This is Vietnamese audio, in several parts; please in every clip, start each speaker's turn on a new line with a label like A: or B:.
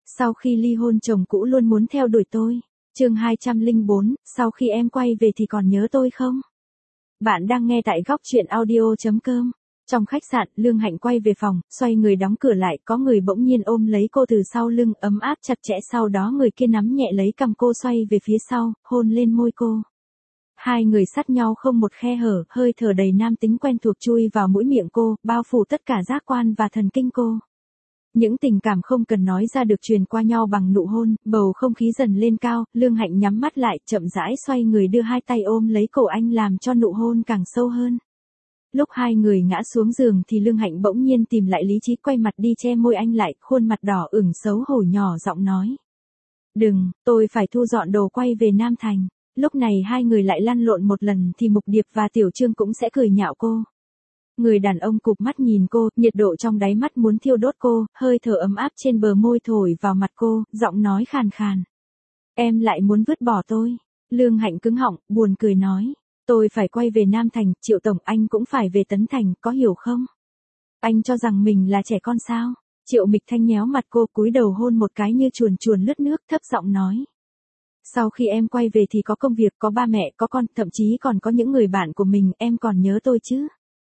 A: Sau khi ly hôn chồng cũ luôn muốn theo đuổi tôi. Chương 204, sau khi em quay về thì còn nhớ tôi không? Bạn đang nghe tại góc chuyện audio.com. Trong khách sạn, Lương Hạnh quay về phòng, xoay người đóng cửa lại, có người bỗng nhiên ôm lấy cô từ sau lưng, ấm áp chặt chẽ, sau đó người kia nắm nhẹ lấy cằm cô xoay về phía sau, hôn lên môi cô. Hai người sát nhau không một khe hở, hơi thở đầy nam tính quen thuộc chui vào mũi miệng cô, bao phủ tất cả giác quan và thần kinh cô. Những tình cảm không cần nói ra được truyền qua nhau bằng nụ hôn, bầu không khí dần lên cao, Lương Hạnh nhắm mắt lại, chậm rãi xoay người đưa hai tay ôm lấy cổ anh làm cho nụ hôn càng sâu hơn. Lúc hai người ngã xuống giường thì Lương Hạnh bỗng nhiên tìm lại lý trí, quay mặt đi che môi anh lại, khuôn mặt đỏ ửng xấu hổ nhỏ giọng nói. Đừng, tôi phải thu dọn đồ quay về Nam Thành. Lúc này hai người lại lăn lộn một lần thì Mục Điệp và Tiểu Trương cũng sẽ cười nhạo cô. Người đàn ông cụp mắt nhìn cô, nhiệt độ trong đáy mắt muốn thiêu đốt cô, hơi thở ấm áp trên bờ môi thổi vào mặt cô, giọng nói khàn khàn. Em lại muốn vứt bỏ tôi. Lương Hạnh cứng họng, buồn cười nói. Tôi phải quay về Nam Thành, Triệu Tổng, anh cũng phải về Tấn Thành, có hiểu không? Anh cho rằng mình là trẻ con sao? Triệu Mịch Thanh nhéo mặt cô, cúi đầu hôn một cái như chuồn chuồn lướt nước, thấp giọng nói. Sau khi em quay về thì có công việc, có ba mẹ, có con, thậm chí còn có những người bạn của mình, em còn nhớ tôi chứ?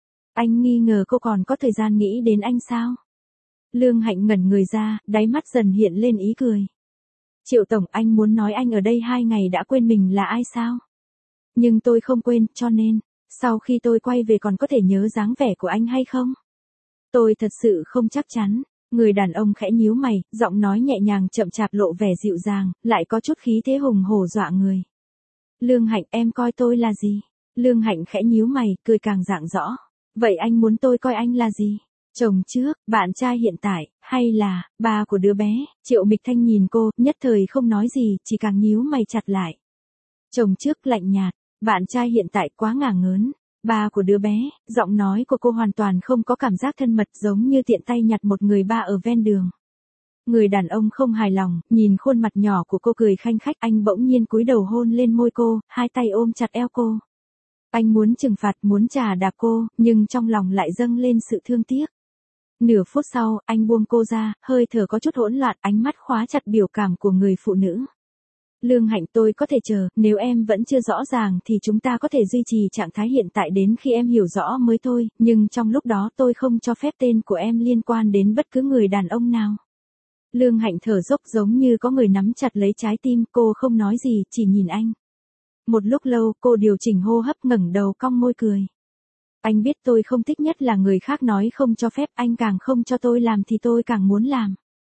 A: Anh nghi ngờ cô còn có thời gian nghĩ đến anh sao? Lương Hạnh ngẩn người ra, đáy mắt dần hiện lên ý cười. Triệu Tổng, anh muốn nói anh ở đây 2 ngày đã quên mình là ai sao? Nhưng tôi không quên, cho nên, sau khi tôi quay về còn có thể nhớ dáng vẻ của anh hay không? Tôi thật sự không chắc chắn. Người đàn ông khẽ nhíu mày, giọng nói nhẹ nhàng chậm chạp lộ vẻ dịu dàng, lại có chút khí thế hùng hổ dọa người. Lương Hạnh, em coi tôi là gì? Lương Hạnh khẽ nhíu mày, cười càng rạng rõ. Vậy anh muốn tôi coi anh là gì? Chồng trước, bạn trai hiện tại, hay là ba của đứa bé? Triệu Mịch Thanh nhìn cô, nhất thời không nói gì, chỉ càng nhíu mày chặt lại. Chồng trước lạnh nhạt, bạn trai hiện tại quá ngả ngớn. Ba của đứa bé, giọng nói của cô hoàn toàn không có cảm giác thân mật, giống như tiện tay nhặt một người ba ở ven đường. Người đàn ông không hài lòng, nhìn khuôn mặt nhỏ của cô cười khanh khách, anh bỗng nhiên cúi đầu hôn lên môi cô, hai tay ôm chặt eo cô. Anh muốn trừng phạt, muốn chà đạp cô, nhưng trong lòng lại dâng lên sự thương tiếc. Nửa phút sau, anh buông cô ra, hơi thở có chút hỗn loạn, ánh mắt khóa chặt biểu cảm của người phụ nữ. Lương Hạnh, tôi có thể chờ, nếu em vẫn chưa rõ ràng thì chúng ta có thể duy trì trạng thái hiện tại đến khi em hiểu rõ mới thôi, nhưng trong lúc đó tôi không cho phép tên của em liên quan đến bất cứ người đàn ông nào. Lương Hạnh thở dốc giống như có người nắm chặt lấy trái tim, cô không nói gì, chỉ nhìn anh. Một lúc lâu, cô điều chỉnh hô hấp, ngẩng đầu cong môi cười. Anh biết tôi không thích nhất là người khác nói không cho phép, anh càng không cho tôi làm thì tôi càng muốn làm.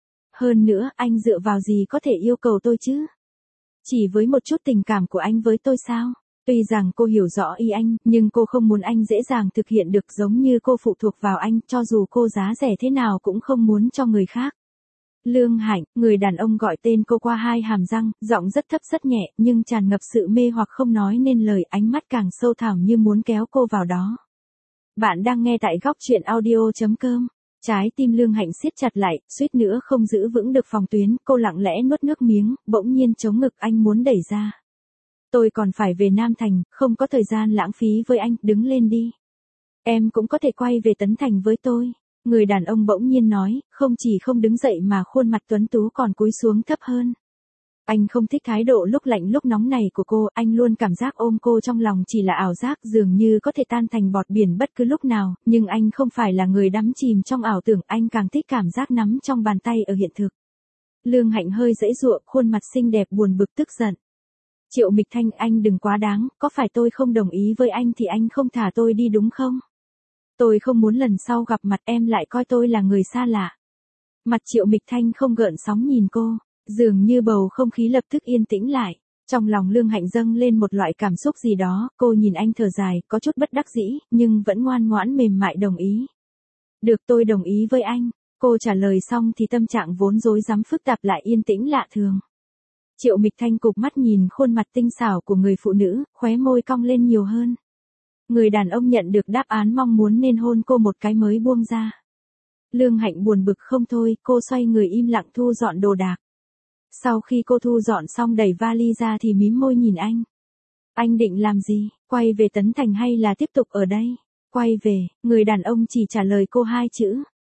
A: Hơn nữa, anh dựa vào gì có thể yêu cầu tôi chứ? Chỉ với một chút tình cảm của anh với tôi sao? Tuy rằng cô hiểu rõ ý anh, nhưng cô không muốn anh dễ dàng thực hiện được, giống như cô phụ thuộc vào anh, cho dù cô giá rẻ thế nào cũng không muốn cho người khác. Lương Hạnh, người đàn ông gọi tên cô qua hai hàm răng, giọng rất thấp rất nhẹ, nhưng tràn ngập sự mê hoặc không nói nên lời, ánh mắt càng sâu thẳm như muốn kéo cô vào đó. Bạn đang nghe tại góc chuyện audio.com. Trái tim Lương Hạnh siết chặt lại, suýt nữa không giữ vững được phòng tuyến, cô lặng lẽ nuốt nước miếng, bỗng nhiên chống ngực anh muốn đẩy ra. Tôi còn phải về Nam Thành, không có thời gian lãng phí với anh, đứng lên đi. Em cũng có thể quay về Tấn Thành với tôi. Người đàn ông bỗng nhiên nói, không chỉ không đứng dậy mà khuôn mặt tuấn tú còn cúi xuống thấp hơn. Anh không thích thái độ lúc lạnh lúc nóng này của cô, anh luôn cảm giác ôm cô trong lòng chỉ là ảo giác, dường như có thể tan thành bọt biển bất cứ lúc nào, nhưng anh không phải là người đắm chìm trong ảo tưởng, anh càng thích cảm giác nắm trong bàn tay ở hiện thực. Lương Hạnh hơi giãy giụa, khuôn mặt xinh đẹp buồn bực tức giận. Triệu Mịch Thanh, anh đừng quá đáng, có phải tôi không đồng ý với anh thì anh không thả tôi đi đúng không? Tôi không muốn lần sau gặp mặt em lại coi tôi là người xa lạ. Mặt Triệu Mịch Thanh không gợn sóng nhìn cô, dường như bầu không khí lập tức yên tĩnh lại. Trong lòng Lương Hạnh dâng lên một loại cảm xúc gì đó, cô nhìn anh thở dài, có chút bất đắc dĩ, nhưng vẫn ngoan ngoãn mềm mại đồng ý. Được, tôi đồng ý với anh. Cô trả lời xong thì tâm trạng vốn rối rắm phức tạp lại yên tĩnh lạ thường. Triệu Mịch Thanh cụp mắt nhìn khuôn mặt tinh xảo của người phụ nữ, khóe môi cong lên nhiều hơn. Người đàn ông nhận được đáp án mong muốn nên hôn cô một cái mới buông ra. Lương Hạnh buồn bực không thôi, cô xoay người im lặng thu dọn đồ đạc. Sau khi cô thu dọn xong đẩy vali ra thì mím môi nhìn anh. Anh định làm gì, quay về Tấn Thành hay là tiếp tục ở đây? Quay về, người đàn ông chỉ trả lời cô 2 chữ.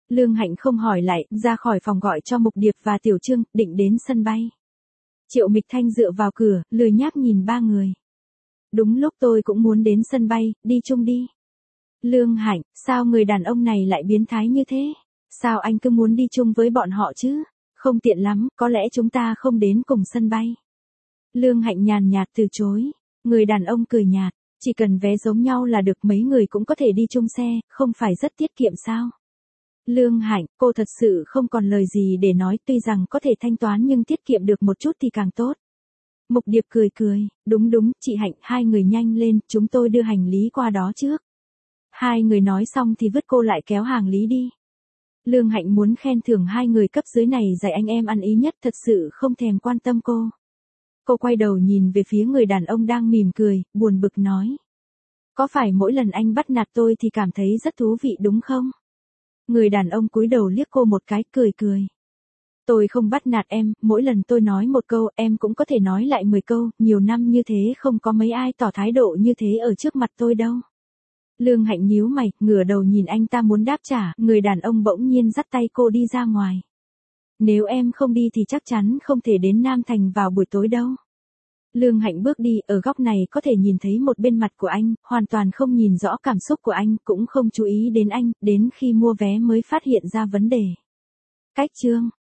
A: Lương Hạnh không hỏi lại, ra khỏi phòng gọi cho Mục Điệp và Tiểu Trương, định đến sân bay. Triệu Mịch Thanh dựa vào cửa, lười nhác nhìn ba người. Đúng lúc tôi cũng muốn đến sân bay, đi chung đi. Lương Hạnh, sao người đàn ông này lại biến thái như thế? Sao anh cứ muốn đi chung với bọn họ chứ? Không tiện lắm, có lẽ chúng ta không đến cùng sân bay. Lương Hạnh nhàn nhạt từ chối. Người đàn ông cười nhạt, chỉ cần vé giống nhau là được, mấy người cũng có thể đi chung xe, không phải rất tiết kiệm sao? Lương Hạnh, cô thật sự không còn lời gì để nói, tuy rằng có thể thanh toán nhưng tiết kiệm được một chút thì càng tốt. Mục Điệp cười cười, đúng đúng, chị Hạnh, hai người nhanh lên, chúng tôi đưa hành lý qua đó trước. Hai người nói xong thì vứt cô lại kéo hàng lý đi. Lương Hạnh muốn khen thưởng hai người cấp dưới này dạy anh em ăn ý nhất, thật sự không thèm quan tâm cô. Cô quay đầu nhìn về phía người đàn ông đang mỉm cười, buồn bực nói. Có phải mỗi lần anh bắt nạt tôi thì cảm thấy rất thú vị đúng không? Người đàn ông cúi đầu liếc cô một cái, cười cười. Tôi không bắt nạt em, mỗi lần tôi nói một câu, em cũng có thể nói lại 10 câu, nhiều năm như thế không có mấy ai tỏ thái độ như thế ở trước mặt tôi đâu. Lương Hạnh nhíu mày, ngửa đầu nhìn anh ta muốn đáp trả, người đàn ông bỗng nhiên dắt tay cô đi ra ngoài. Nếu em không đi thì chắc chắn không thể đến Nam Thành vào buổi tối đâu. Lương Hạnh bước đi, ở góc này có thể nhìn thấy một bên mặt của anh, hoàn toàn không nhìn rõ cảm xúc của anh, cũng không chú ý đến anh, đến khi mua vé mới phát hiện ra vấn đề. Cách chương